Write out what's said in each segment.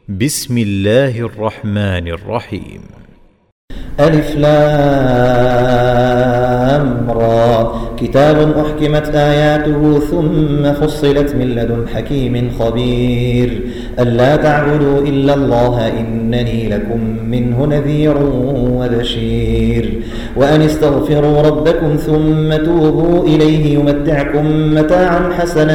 بسم الله الرحمن الرحيم. ألف لام را كتاب أحكمت آياته ثم فصلت من لدن حكيم خبير ألا تعبدوا إلا الله إنني لكم منه نذير وبشير وأن استغفروا ربكم ثم توبوا إليه يمتعكم متاعا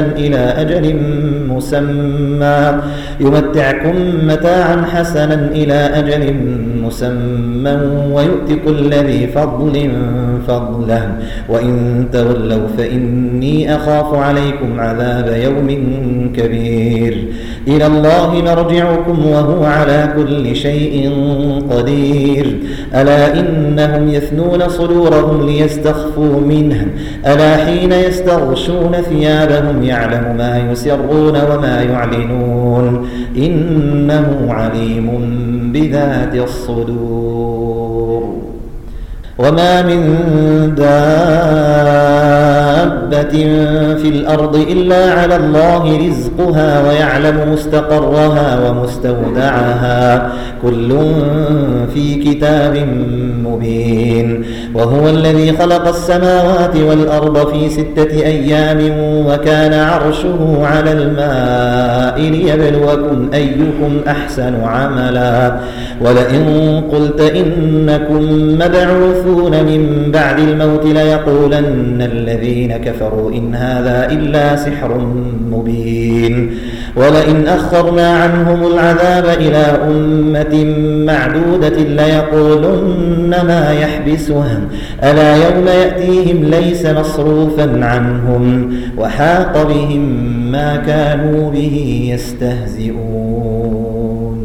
حسنا إلى أجل مسمى ويؤتي كل ذي فضل فضله وإن تولوا فإني أخاف عليكم عذاب يوم كبير إلى الله مرجعكم وهو على كل شيء قدير ألا إنهم يثنون صدورهم ليستخفوا منه ألا حين يستغشون ثيابهم يعلم ما يسرون وما يعلنون إنه عليم بذات الصدور وما من دابة في الأرض إلا على الله رزقها ويعلم مستقرها ومستودعها كل في كتاب مبين وهو الذي خلق السماوات والأرض في 6 أيام وكان عرشه على الماء ليبلوكم أيكم أحسن عملا ولئن قلت إنكم مبعوثون من بعد الموت ليقولن الذين كفروا إن هذا إلا سحر مبين ولئن أخرنا عنهم العذاب إلى أمة معدودة ليقولن ما يحبسها ألا يوم يأتيهم ليس مصروفا عنهم وحاق بهم ما كانوا به يستهزئون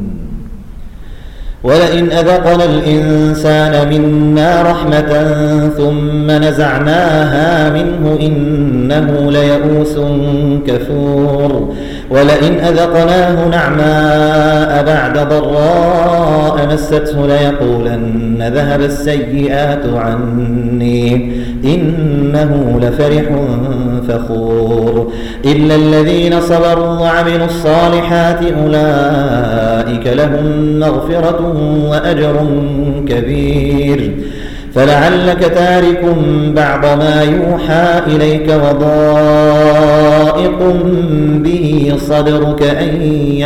ولئن أذقنا الإنسان منا رحمة ثم نزعناها منه إنه ليئوس كفور ولئن أذقناه نعماء بعد ضراء مسته ليقولن ذهب السيئات عني إنه لفرح فخور إلا الذين صبروا وعملوا الصالحات أولئك لهم مغفرة وأجر كبير فلعلك تارك بعض ما يوحى إليك وضائق به صدرك أن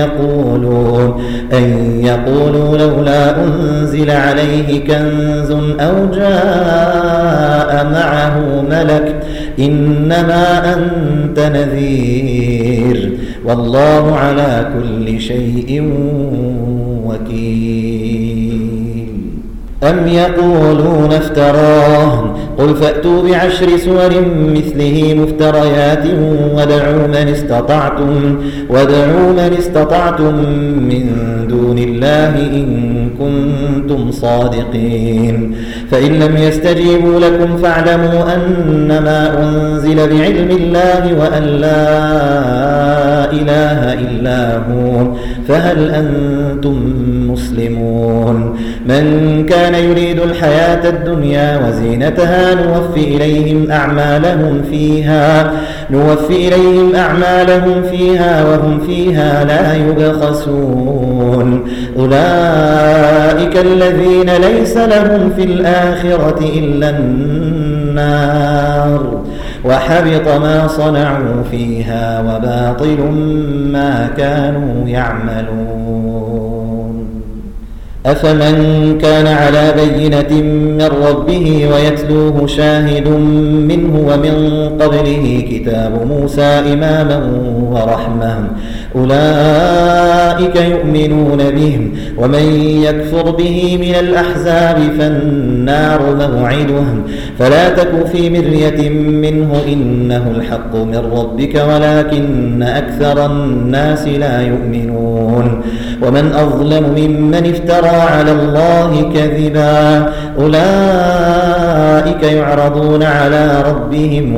يقولوا لولا أنزل عليه كنز أو جاء معه ملك إنما أنت نذير والله على كل شيء وكيل أم يقولون افتراه قل فأتوا ب10 سور مثله مفتريات ودعوا من استطعتم من دون الله إن كنتم صادقين فإن لم يستجيبوا لكم فاعلموا أنما أنزل بعلم الله وأن لا إله إلا هو فهل أنتم مسلمون من كان يريد الحياة الدنيا وزينتها نوفي إليهم أعمالهم فيها وهم فيها لا يبخسون أولئك الذين ليس لهم في الآخرة إلا النار وحبط ما صنعوا فيها وباطل ما كانوا يعملون أفمن كان على بينة من ربه ويتلوه شاهد منه ومن قبله كتاب موسى إماما ورحمة أولئك يؤمنون به ومن يكفر به من الأحزاب فالنار موعدهم فلا تك في مرية منه إنه الحق من ربك ولكن أكثر الناس لا يؤمنون ومن أظلم ممن افترى على الله كذبا أولئك يعرضون على ربهم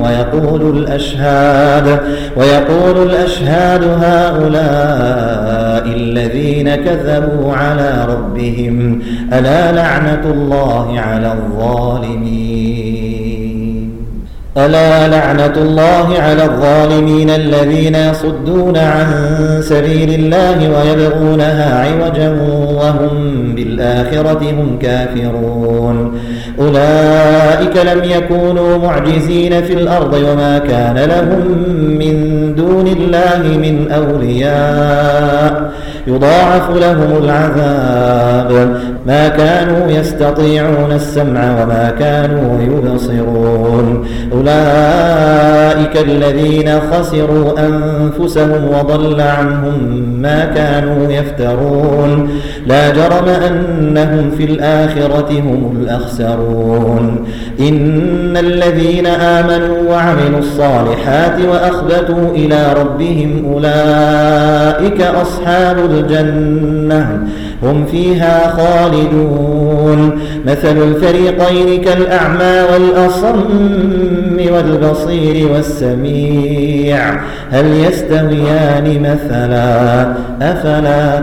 ويقول الأشهاد هؤلاء الذين كذبوا على ربهم ألا لعنة الله على الظالمين ألا لعنة الله على الظالمين الذين يصدون عن سبيل الله ويبغونها عوجا وهم بالآخرة هم كافرون أولئك لم يكونوا معجزين في الأرض وما كان لهم من دون الله من أولياء يضاعف لهم العذاب ما كانوا يستطيعون السمع وما كانوا يبصرون أولئك الذين خسروا أنفسهم وضل عنهم ما كانوا يفترون لا جرم أنهم في الآخرة هم الأخسرون إن الذين آمنوا وعملوا الصالحات وأخبتوا إلى ربهم أولئك أصحاب الجنة هم فيها خالدون مثل الفريقين كالأعمى والأصم والبصير والسميع هل يستويان مثلا أفلا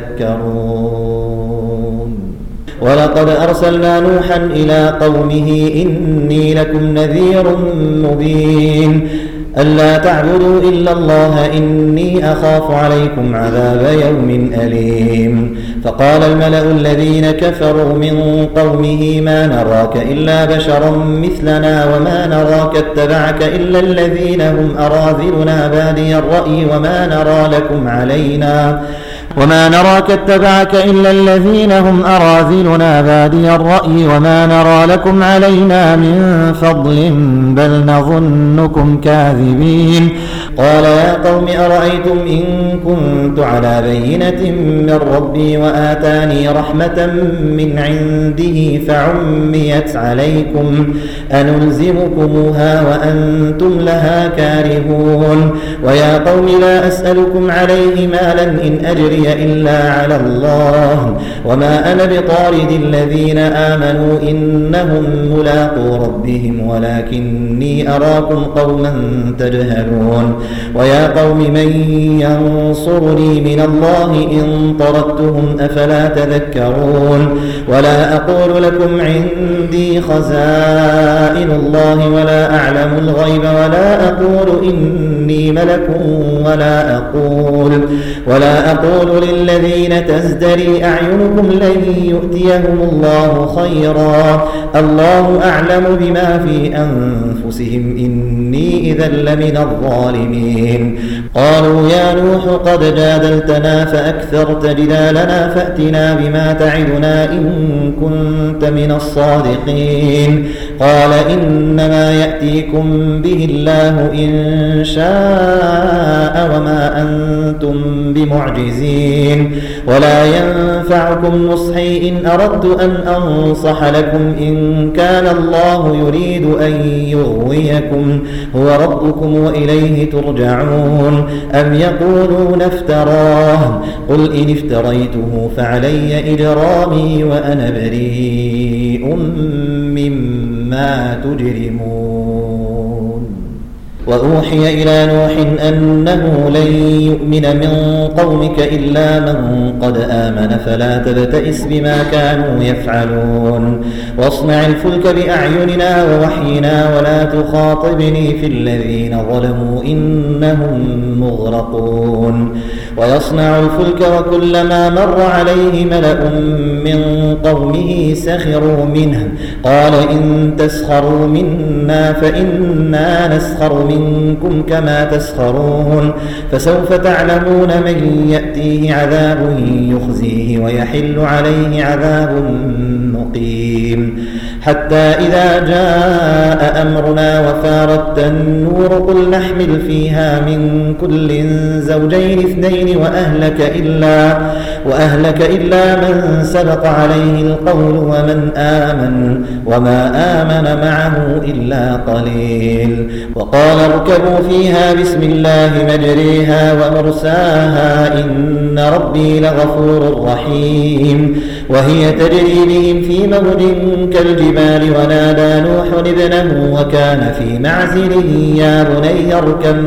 تذكرون ولقد أرسلنا نوحا إلى قومه إني لكم نذير مبين ألا تعبدوا إلا الله إني أخاف عليكم عذاب يوم أليم فقال الملأ الذين كفروا من قومه ما نراك إلا بشرا مثلنا وما نراك اتبعك إلا الذين هم أراذلنا بادي الرأي وما نراك اتبعك إلا الذين هم أراذلنا بادي الرأي وما نرى لكم علينا من فضل بل نظنكم كاذبين قال يا قوم أرأيتم إن كنت على بينة من ربي وآتاني رحمة من عنده فعميت عليكم أنلزمكموها وأنتم لها كارهون ويا قوم لا أسألكم عليه مالا إن أجري إلا على الله وما أنا بطارد الذين آمنوا إنهم ملاقو ربهم ولكني أراكم قوما تجهلون ويا قوم من ينصرني من الله إن طردتهم أفلا تذكرون ولا أقول لكم عندي خزائن الله ولا أعلم الغيب ولا أقول إني ملك ولا أقول للذين تزدري أعينكم لن يؤتيهم الله خيرا الله أعلم بما في أنفسهم إني إذا لمن الظالمين قالوا يا نوح قد جادلتنا فأكثرت جدالنا فأتنا بما تعدنا إن كنت من الصادقين قال إنما يأتيكم به الله إن شاء وما أنتم بمعجزين ولا ينفعكم نصحي إن أردت أن أنصح لكم إن كان الله يريد أن يغويكم هو ربكم وإليه ترجعون أم يقولون افتراه قل إن افتريته فعلي إجرامي وأنا بريء مما تجرمون وأوحي إلى نوح أنه لن يؤمن من قومك إلا من قد آمن فلا تبتئس بما كانوا يفعلون واصنع الفلك بأعيننا ووحينا ولا تخاطبني في الذين ظلموا إنهم مغرقون ويصنع الفلك وكلما مر عليه ملأ من قومه سخروا منه قال إن تسخروا منا فإنا نسخر منكم كما تسخرون فسوف تعلمون من يأتيه عذاب يخزيه ويحل عليه عذاب مقيم حتى إذا جاء أمرنا وفارت النور قل نحمل فيها من كل زوجين اثنين وأهلك إلا من سبق عليه القول وما آمن معه إلا قليل وقال اركبوا فيها بسم الله مجريها ومرساها إن ربي لغفور رحيم وهي تجري بهم في موج كالجبال ونادى نوح ابنه وكان في معزل يا بني اركب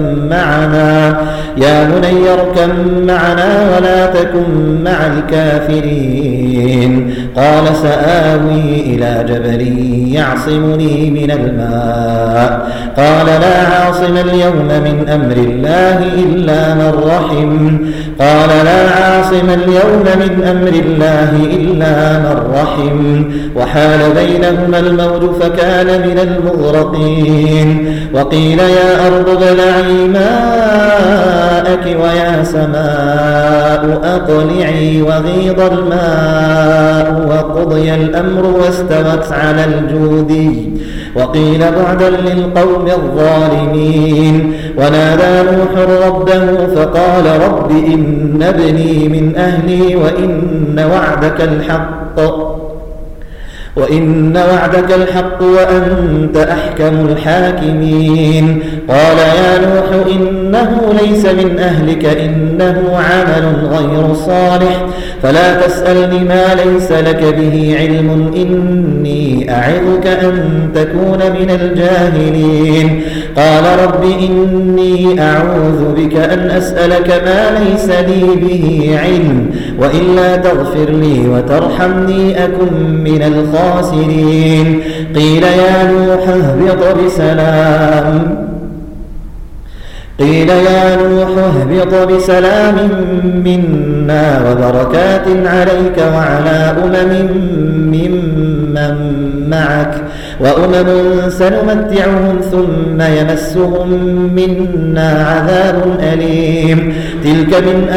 معنا ولا تكن مع الكافرين قال سآوي إلى جبل يعصمني من الماء قال لا عاصم اليوم من أمر الله إلا من رحم قال لا عاصم اليوم من أمر الله إلا من رحم وحال بينهما الموج فكان من المغرقين وقيل يا أرض ابلعي ماءك ويا سماء أقلعي وغيض الماء وقضي الأمر واستوت على الجودي وقيل بعدا للقوم الظالمين ونادى نوح ربه فقال رب إن ابني من أهلي وإن وعدك الحق وأنت أحكم الحاكمين قال يا نوح إنه ليس من أهلك إنه عمل غير صالح فلا تسألني ما ليس لك به علم إني أعظك أن تكون من الجاهلين قال رب إني أعوذ بك أن أسألك ما ليس لي به علم وإلا تغفر لي وترحمني أكن من الخاسرين قيل يا نوح اهبط بسلام منا وبركات عليك وعلى ممن معك وأمم سنمتعهم ثم يمسهم منا عذاب أليم تلك من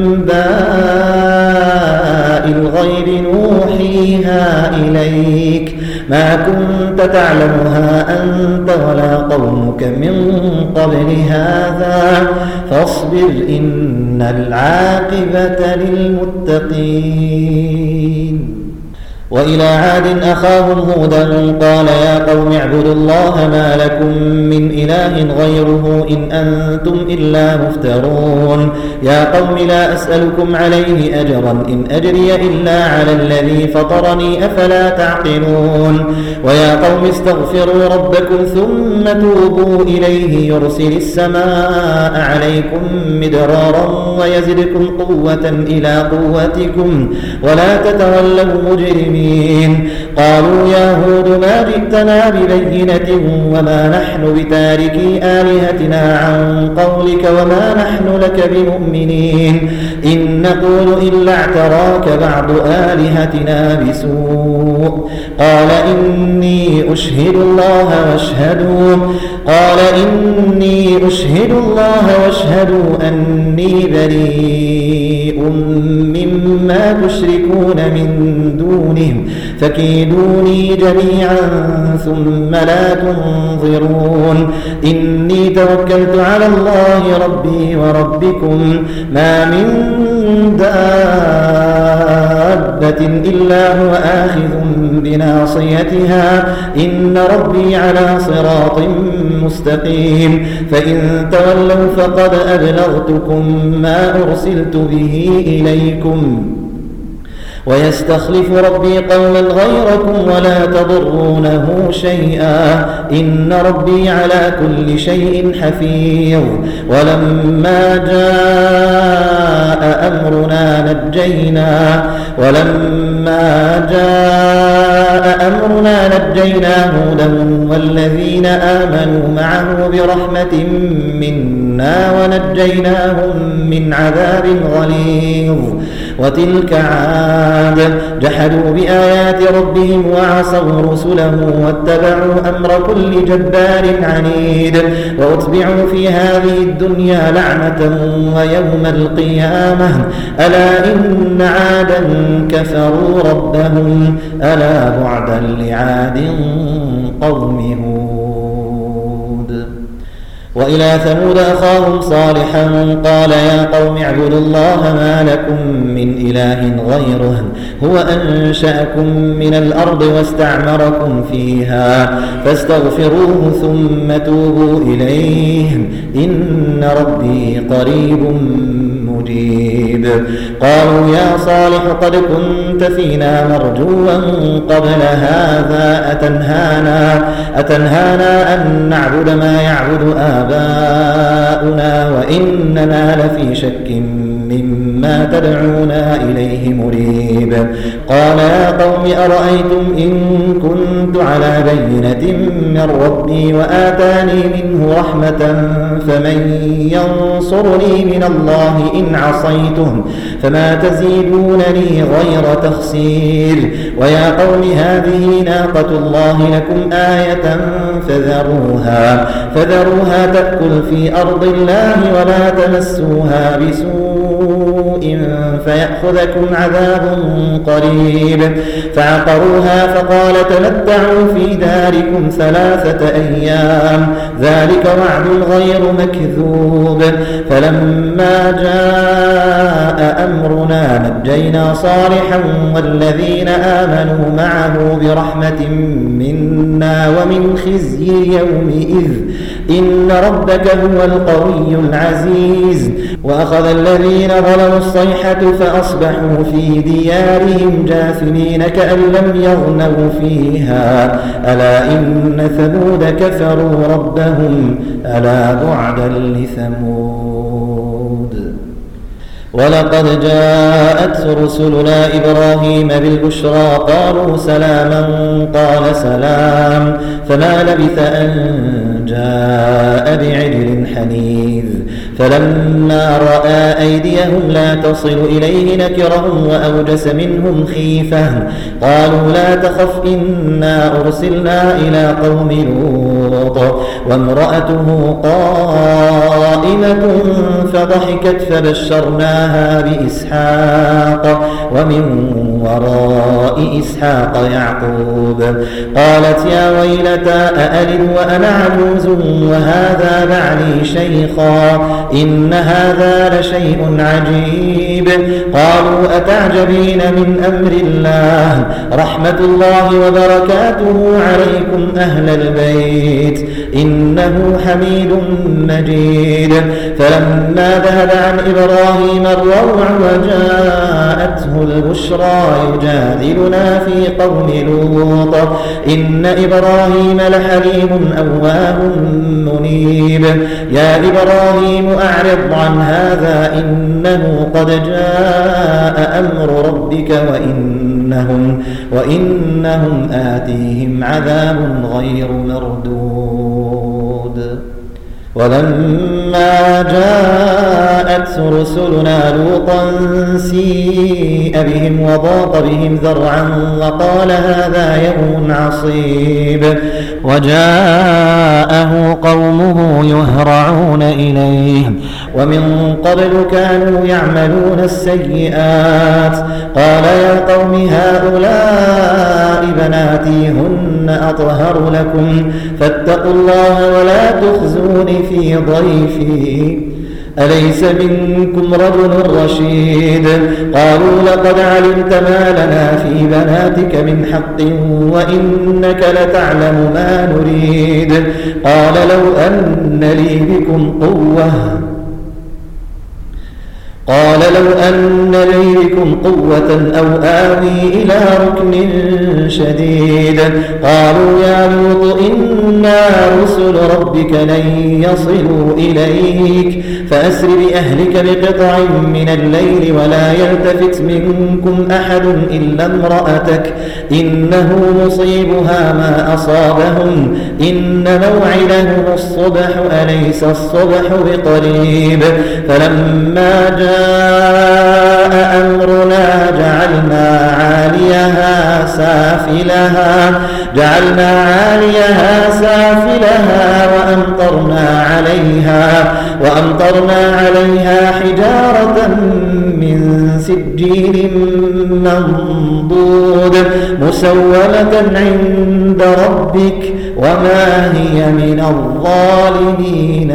أنباء الغيب نوحيها إليك ما كنت تعلمها أنت ولا قومك من قبل هذا فاصبر إن العاقبة للمتقين وإلى عاد أخاهم هودا قال يا قوم اعبدوا الله ما لكم من إله غيره إن أنتم إلا مفترون يا قوم لا أسألكم عليه أجرا إن أجري إلا على الذي فطرني أفلا تعقلون ويا قوم استغفروا ربكم ثم توبوا إليه يرسل السماء عليكم مدرارا ويزدكم قوة إلى قوتكم ولا تتولوا مجرمين قالوا يا هود ما جئتنا ببينة وما نحن بتاركي آلهتنا عن قولك وما نحن لك بمؤمنين إن نقول إلا اعتراك بعض آلهتنا بسوء قال إني أشهد الله واشهدوا أني بريء مما تشركون من دونه فكيدوني جميعا ثم لا تنظرون إني توكلت على الله ربي وربكم ما من دابة إلا هو آخذ بناصيتها إن ربي على صراط مستقيم فإن تولوا فقد أبلغتكم ما أرسلت به إليكم ويستخلف ربي قوما غيركم ولا تضرونه شيئا إن ربي على كل شيء حفيظ ولما جاء أمرنا نجينا هودا والذين آمنوا معه برحمة منا ونجيناهم من عذاب غليظ وتلك عاد جحدوا بآيات ربهم وعصوا رسله واتبعوا أمر كل جبار عنيد وأتبعوا في هذه الدنيا لعنة ويوم القيامة ألا إن عادا كفروا ربهم ألا بعدا لعاد قوم هود وإلى ثمود أخاهم صالحا قال يا قوم اعبدوا الله ما لكم من إله غيره هو أنشأكم من الأرض واستعمركم فيها فاستغفروه ثم توبوا إليه إن ربي قريب مجيب قالوا يا صالح قد كنت فينا مرجوا قبل هذا أتنهانا أن نعبد ما يعبد آباؤنا وإننا لفي شك مما تدعونا إليه مريب. قال يا قوم أرأيتم إن كنت على بينة من ربي وآتاني منه رحمة فمن ينصرني من الله إن عصيته فما تزيدونني غير تخسير. ويا قوم هذه ناقة الله لكم آية فذروها تأكل في أرض الله ولا تمسوها بسوء فيأخذكم عذاب قريب. فعقروها فقال تمتعوا في داركم 3 أيام ذلك وعد غير مكذوب. فلما جاء أمرنا نجينا صالحا والذين آمنوا معه برحمة منا ومن خزي يومئذ إن ربك هو القوي العزيز. وأخذ الذين ظلموا الصيحة فأصبحوا في ديارهم جاثمين كأن لم يغنوا فيها ألا إن ثمود كفروا ربهم ألا بعدا لثمود. ولقد جاءت رسلنا إبراهيم بالبشرى قالوا سلاما قال سلام فما لبث أن جاء بعجل حنيذ. فلما رأى أيديهم لا تصل إليه نكرهم وأوجس منهم خيفة قالوا لا تخف إنا أرسلنا إلى قوم لوط وامرأته قائمة فضحكت فبشرناها بإسحاق ومن وراء إسحاق يعقوب. قالت يا ويلتى أألد وأنا عجوز وهذا بعلي شيخا إن هذا لشيء عجيب. قالوا أتعجبين من أمر الله رحمة الله وبركاته عليكم أهل البيت إنه حميد مجيد. فلما ذهب عن إبراهيم الروع وجاءته البشرى يجادلنا في قوم لوط إن إبراهيم لحليم أواه منيب. يا إبراهيم أعرض عن هذا إنه قد جاء أمر ربك وإنهم آتيهم عذاب غير مردود. ولما جاءت رسلنا لوطا سيء بهم وضاق بهم ذرعا وقال هذا يوم عصيب. وجاءه قومه يهرعون إليه ومن قبل كانوا يعملون السيئات. قال يا قوم هؤلاء بناتي هن أطهر لكم فاتقوا الله ولا تخزون في ضيفي أليس منكم رجل رشيد. قالوا لقد علمت ما لنا في بناتك من حق وإنك لتعلم ما نريد. قال لو أن لي بكم قوة أو آوي إلى ركن شديد. قالوا يا لوط إنا رسل ربك لن يصلوا إليك فأسر بأهلك بقطع من الليل ولا يلتفت منكم أحد إلا امرأتك إنه مصيبها ما أصابهم إن موعدهم الصبح أليس الصبح بقريب. فلما جاء أمرنا جعلنا عاليها سافلها وأمطرنا عليها حجارة من سجيل منضود مسومة عند ربك وما هي من الظالمين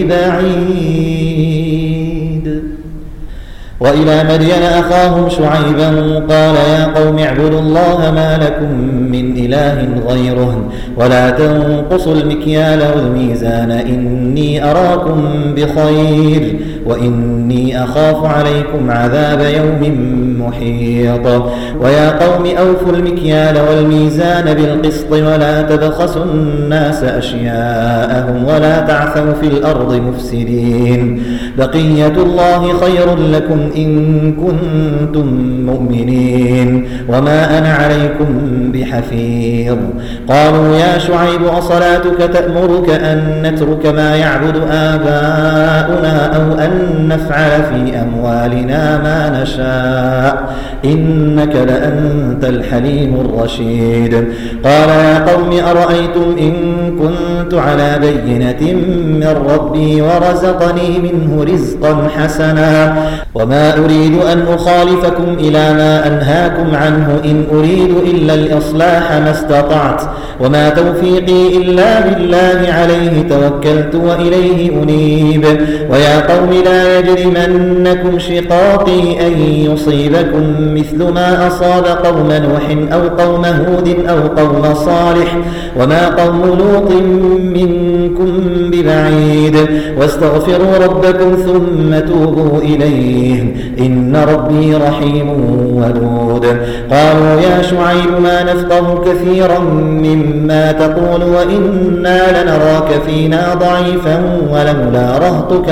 ببعيد. وإلى مدين أخاهم شعيبا قال يا قوم اعبدوا الله ما لكم من إله غيره ولا تنقصوا المكيال والميزان إني أراكم بخير وإني أخاف عليكم عذاب يوم محيط. ويا قوم أوفوا المكيال والميزان بالقسط ولا تبخسوا الناس أشياءهم ولا تعثوا في الأرض مفسدين. بقية الله خير لكم إن كنتم مؤمنين وما أنا عليكم بحفيظ. قالوا يا شعيب أصلاتك تأمرك أن نترك ما يعبد آباؤنا أو أن نفعل في أموالنا ما نشاء إنك لأنت الحليم الرشيد. قال يا قوم أرأيتم إن كنت على بينة من ربي ورزقني منه رزقا حسنا وما أريد أن أخالفكم إلى ما أنهاكم عنه إن أريد إلا الإصلاح ما استطعت وما توفيقي إلا بالله عليه توكلت وإليه أنيب. ويا قوم لا يجرمنكم شقاقي أن يصيبكم مثل ما أصاب قوم نوح أو قوم هود أو قوم صالح وما قوم لوط منكم ببعيد. واستغفروا ربكم ثم توبوا إليه إن ربي رحيم ودود. قالوا يا شعيب ما نفقه كثيرا مما تقول وإنا لنراك فينا ضعيفا ولولا رهطك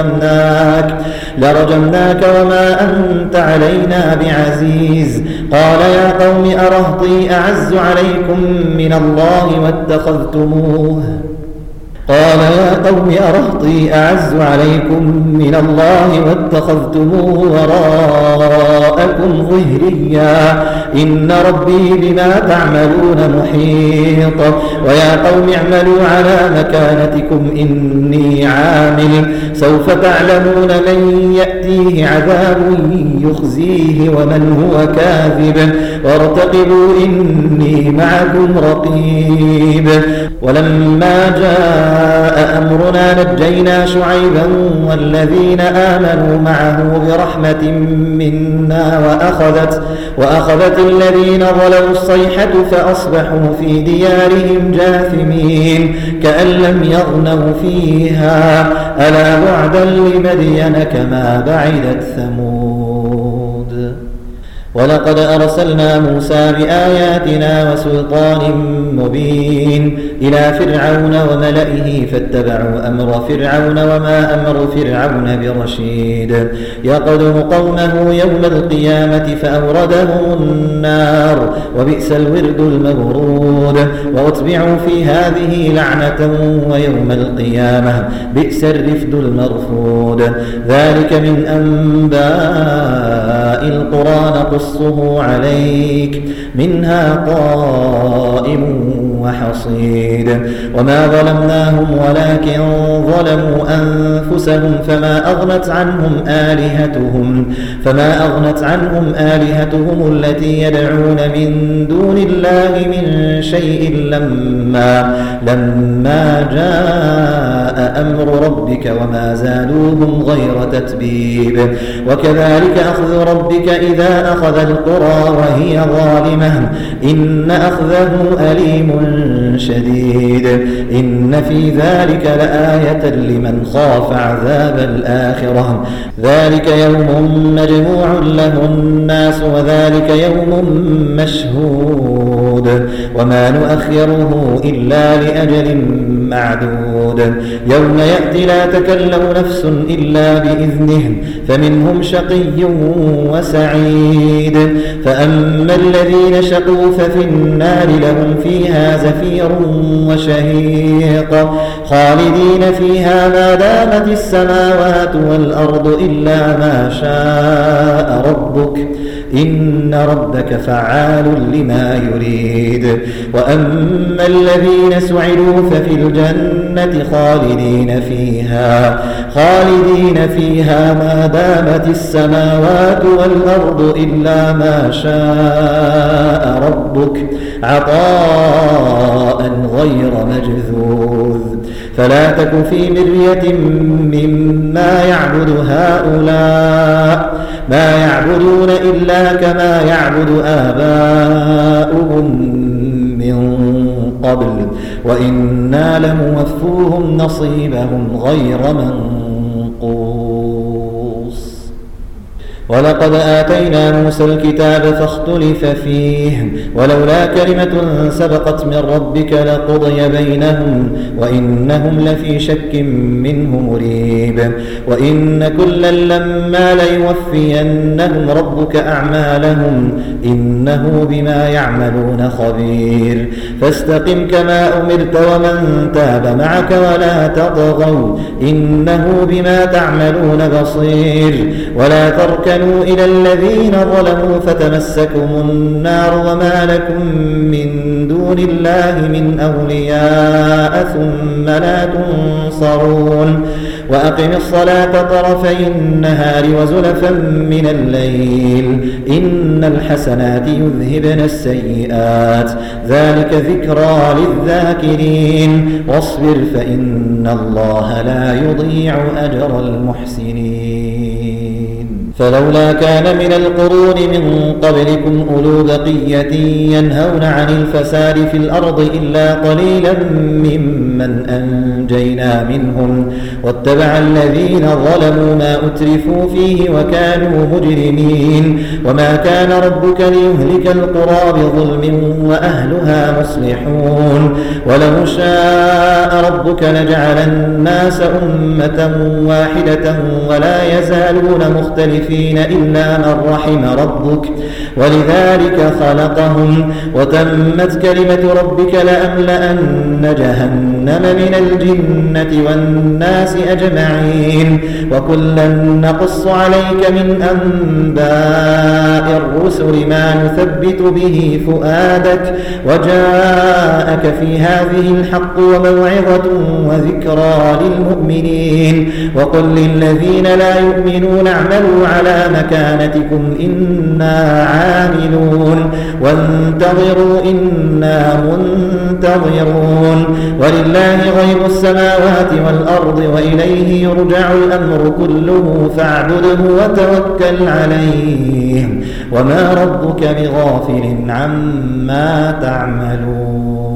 لرجمناك وما أنت علينا بعزيز. قال يا قوم أرهطي أعز عليكم من الله واتخذتموه وراءكم ظهريا إن ربي بما تعملون محيط. ويا قوم اعملوا على مكانتكم إني عامل سوف تعلمون من يأتيه عذاب يخزيه ومن هو كاذب وارتقبوا إني معكم رقيب. ولما جاء أمرنا نجينا شعيبا والذين آمنوا معه برحمة منا وأخذت الذين ظلموا الصيحة فأصبحوا في ديارهم جاثمين كأن لم يغنوا فيها ألا بعدا لمدين كما بعدت ثمود. ولقد أرسلنا موسى بآياتنا وسلطان مبين إلى فرعون وملئه فاتبعوا أمر فرعون وما أمر فرعون برشيد. يقدم قومه يوم القيامة فأوردهم النار وبئس الورد المورود. وأتبعوا في هذه لعنة ويوم القيامة بئس الرفد المرفود. ذلك من أنباء القرى نقصه عليك منها قائم وحصيد. وما ظلمناهم ولكن ظلموا أنفسهم فما أغنت عنهم آلهتهم التي يدعون من دون الله من شيء لما جاء أمر ربك وما زادوهم غير تتبيب. وكذلك أخذ ربك إذا أخذ القرى وهي ظالمة إن أخذه أليم شديد. إن في ذلك لآية لمن خاف عذاب الآخرة. ذلك يوم مجموع له الناس وذلك يوم مشهود وما نؤخره إلا لأجل معدود. يوم يأتي لا تكلم نفس إلا بإذنه فمنهم شقي وسعيد. فأما الذين شقوا ففي النار لهم فيها زفير وشهيق خالدين فيها ما دامت السماوات والأرض إلا ما شاء ربك إن ربك فعال لما يريد. وأما الذين سعدوا ففي الجنة خالدين فيها ما دامت السماوات والأرض إلا ما شاء ربك عطاء غير مجذوذ. فلا تك في مرية مما يعبد هؤلاء ما يعبدون إلا كما يعبد آباؤهم من قبل وإنا لموفوهم نصيبهم غير منقوص. ولقد آتينا موسى الكتاب فاختلف فيه ولولا كلمة سبقت من ربك لقضي بينهم وإنهم لفي شك منه مريب وإن كلا لما ليوفينهم ربك أعمالهم إنه بما يعملون خبير فاستقم كما أمرت ومن تاب معك ولا تطغوا إنه بما تعملون بصير ولا تركنوا إلى الذين ظلموا فتمسكم النار وما لكم من دون الله من أولياء ثم لا تنصرون وأقم الصلاة طرفي النهار وزلفا من الليل إن الحسنات يذهبن السيئات ذلك ذكرى للذاكرين واصبر فإن الله لا يضيع أجر المحسنين فلولا كان من القرون من قبلكم أولو بقية ينهون عن الفساد في الأرض إلا قليلا ممن أنجينا منهم واتبع الذين ظلموا ما أترفوا فيه وكانوا مجرمين وما كان ربك ليهلك القرى بظلم وأهلها مصلحون ولو شاء ربك لجعل الناس أمة واحدة ولا يزالون مختلفين إلا من رحم ربك ولذلك خلقهم وتمت كلمة ربك لأملأن جهنم من الجنة والناس أجمعين وكلا نقص عليك من أنباء الرسل ما نثبت به فؤادك وجاءك في هذه الحق وموعظة وذكرى للمؤمنين وقل للذين لا يؤمنون اعملوا على مكانتكم إنا عاملون وانتظروا إنا منتظرون ولله غيب السماوات والأرض وإليه يرجع الأمر كله فاعبده وتوكل عليه وما ربك بغافل عما تعملون